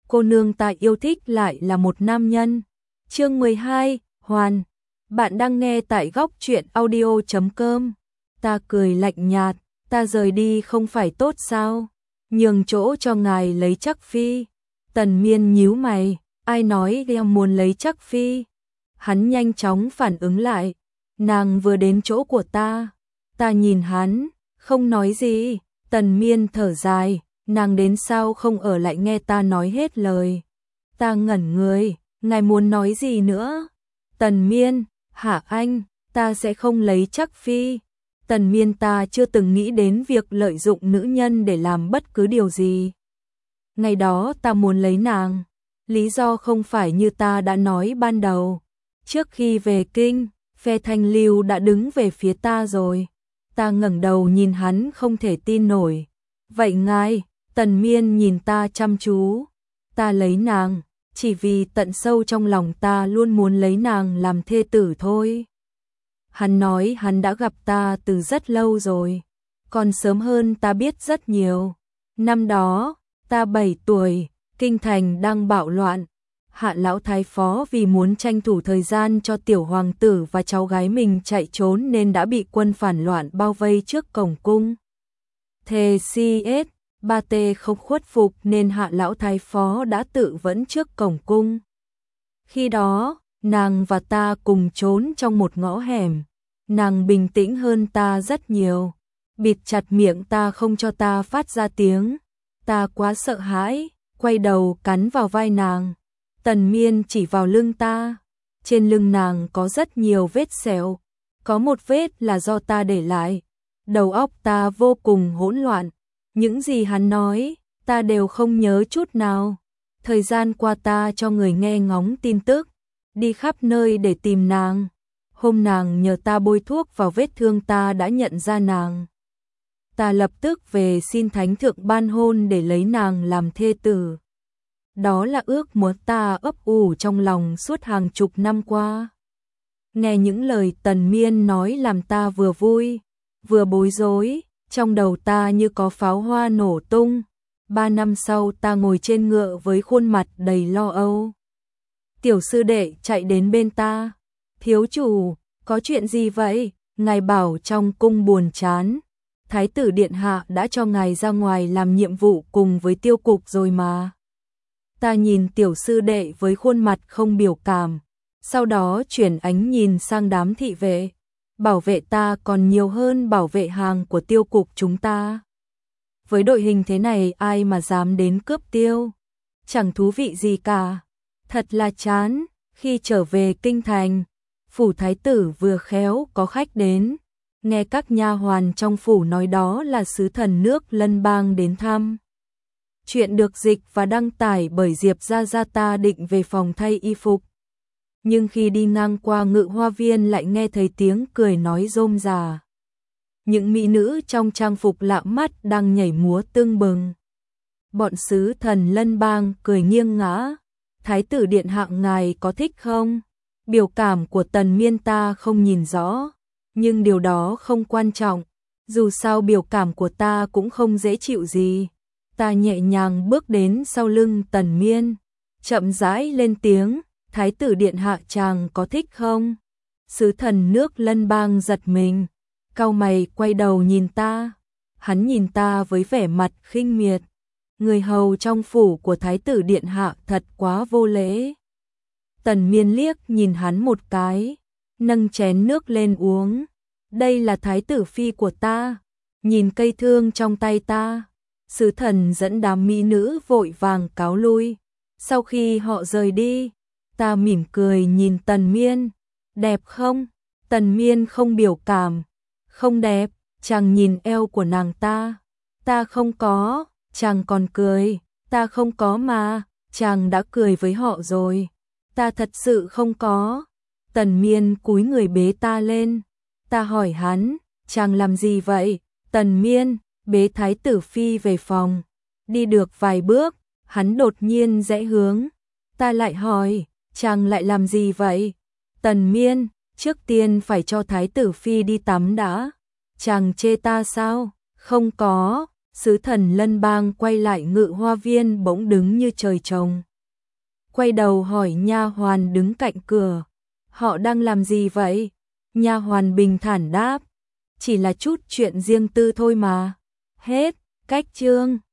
cô nương ta yêu thích lại là một nam nhân. Chương 12, Hoàn. Bạn đang nghe tại góc truyện audio.com. Ta cười lạnh nhạt, ta rời đi không phải tốt sao? Nhường chỗ cho ngài lấy Trắc Phi. Tần Miên nhíu mày, ai nói em muốn lấy Trắc Phi? Hắn nhanh chóng phản ứng lại, nàng vừa đến chỗ của ta. Ta nhìn hắn, không nói gì. Tần Miên thở dài, nàng đến sao không ở lại nghe ta nói hết lời. Ta ngẩn người, ngài muốn nói gì nữa? Tần Miên, hả anh, ta sẽ không lấy Trắc Phi. Tần Miên, ta chưa từng nghĩ đến việc lợi dụng nữ nhân để làm bất cứ điều gì. Ngày đó ta muốn lấy nàng, lý do không phải như ta đã nói ban đầu. Trước khi về kinh, phe Thanh Lưu đã đứng về phía ta rồi. Ta ngẩng đầu nhìn hắn không thể tin nổi. Vậy ngài? Tần Miên nhìn ta chăm chú. Ta lấy nàng, chỉ vì tận sâu trong lòng ta luôn muốn lấy nàng làm thê tử thôi. Hắn nói hắn đã gặp ta từ rất lâu rồi, còn sớm hơn ta biết rất nhiều. Năm đó, ta 7 tuổi, kinh thành đang bạo loạn. Hạ lão thái phó vì muốn tranh thủ thời gian cho tiểu hoàng tử và cháu gái mình chạy trốn nên đã bị quân phản loạn bao vây trước cổng cung. Thề CS, ba tê không khuất phục nên hạ lão thái phó đã tự vẫn trước cổng cung. Khi đó, nàng và ta cùng trốn trong một ngõ hẻm. Nàng bình tĩnh hơn ta rất nhiều, bịt chặt miệng ta không cho ta phát ra tiếng. Ta quá sợ hãi, quay đầu cắn vào vai nàng. Tần Miên chỉ vào lưng ta. Trên lưng nàng có rất nhiều vết sẹo, có một vết là do ta để lại. Đầu óc ta vô cùng hỗn loạn, những gì hắn nói, ta đều không nhớ chút nào. Thời gian qua ta cho người nghe ngóng tin tức, đi khắp nơi để tìm nàng. Hôm nàng nhờ ta bôi thuốc vào vết thương ta đã nhận ra nàng. Ta lập tức về xin thánh thượng ban hôn để lấy nàng làm thê tử. Đó là ước muốn ta ấp ủ trong lòng suốt hàng chục năm qua. Nghe những lời Tần Miên nói làm ta vừa vui, vừa bối rối, trong đầu ta như có pháo hoa nổ tung. 3 năm sau ta ngồi trên ngựa với khuôn mặt đầy lo âu. Tiểu sư đệ chạy đến bên ta. Thiếu chủ, có chuyện gì vậy? Ngài bảo trong cung buồn chán. Thái tử điện hạ đã cho ngài ra ngoài làm nhiệm vụ cùng với tiêu cục rồi mà. Ta nhìn tiểu sư đệ với khuôn mặt không biểu cảm, sau đó chuyển ánh nhìn sang đám thị vệ. Bảo vệ ta còn nhiều hơn bảo vệ hàng của tiêu cục chúng ta. Với đội hình thế này ai mà dám đến cướp tiêu? Chẳng thú vị gì cả. Thật là chán. Khi trở về kinh thành, phủ thái tử vừa khéo có khách đến. Nghe các nha hoàn trong phủ nói đó là sứ thần nước Lân Bang đến thăm. Chuyện được dịch và đăng tải bởi Diệp Gia Gia. Ta định về phòng thay y phục, nhưng khi đi ngang qua Ngự Hoa Viên lại nghe thấy tiếng cười nói rôm rả. Những mỹ nữ trong trang phục lạ mắt đang nhảy múa tưng bừng. Bọn sứ thần Lân Bang cười nghiêng ngã. Thái tử điện hạ ngài có thích không? Biểu cảm của Tần Miên ta không nhìn rõ, nhưng điều đó không quan trọng. Dù sao biểu cảm của ta cũng không dễ chịu gì. Ta nhẹ nhàng bước đến sau lưng Tần Miên, chậm rãi lên tiếng, Thái tử điện hạ chàng có thích không? Sứ thần nước Lân Bang giật mình, cau mày quay đầu nhìn ta. Hắn nhìn ta với vẻ mặt khinh miệt. Người hầu trong phủ của Thái tử điện hạ thật quá vô lễ. Tần Miên liếc nhìn hắn một cái, nâng chén nước lên uống. Đây là thái tử phi của ta. Nhìn cây thương trong tay ta, sứ thần dẫn đám mỹ nữ vội vàng cáo lui. Sau khi họ rời đi, ta mỉm cười nhìn Tần Miên. Đẹp không? Tần Miên không biểu cảm. Không đẹp. Chàng nhìn eo của nàng ta. Ta không có. Chàng còn cười. Ta không có mà. Chàng đã cười với họ rồi. Ta thật sự không có. Tần Miên cúi người bế ta lên. Ta hỏi hắn, chàng làm gì vậy? Tần Miên bế thái tử phi về phòng. Đi được vài bước, hắn đột nhiên rẽ hướng. Ta lại hỏi, chàng lại làm gì vậy? Tần Miên, trước tiên phải cho thái tử phi đi tắm đã. Chàng chê ta sao? Không có. Sứ thần Lân Bang quay lại Ngự Hoa Viên bỗng đứng như trời trồng. Quay đầu hỏi nha hoàn đứng cạnh cửa, họ đang làm gì vậy? Nha hoàn bình thản đáp, chỉ là chút chuyện riêng tư thôi mà. Hết, cách chương.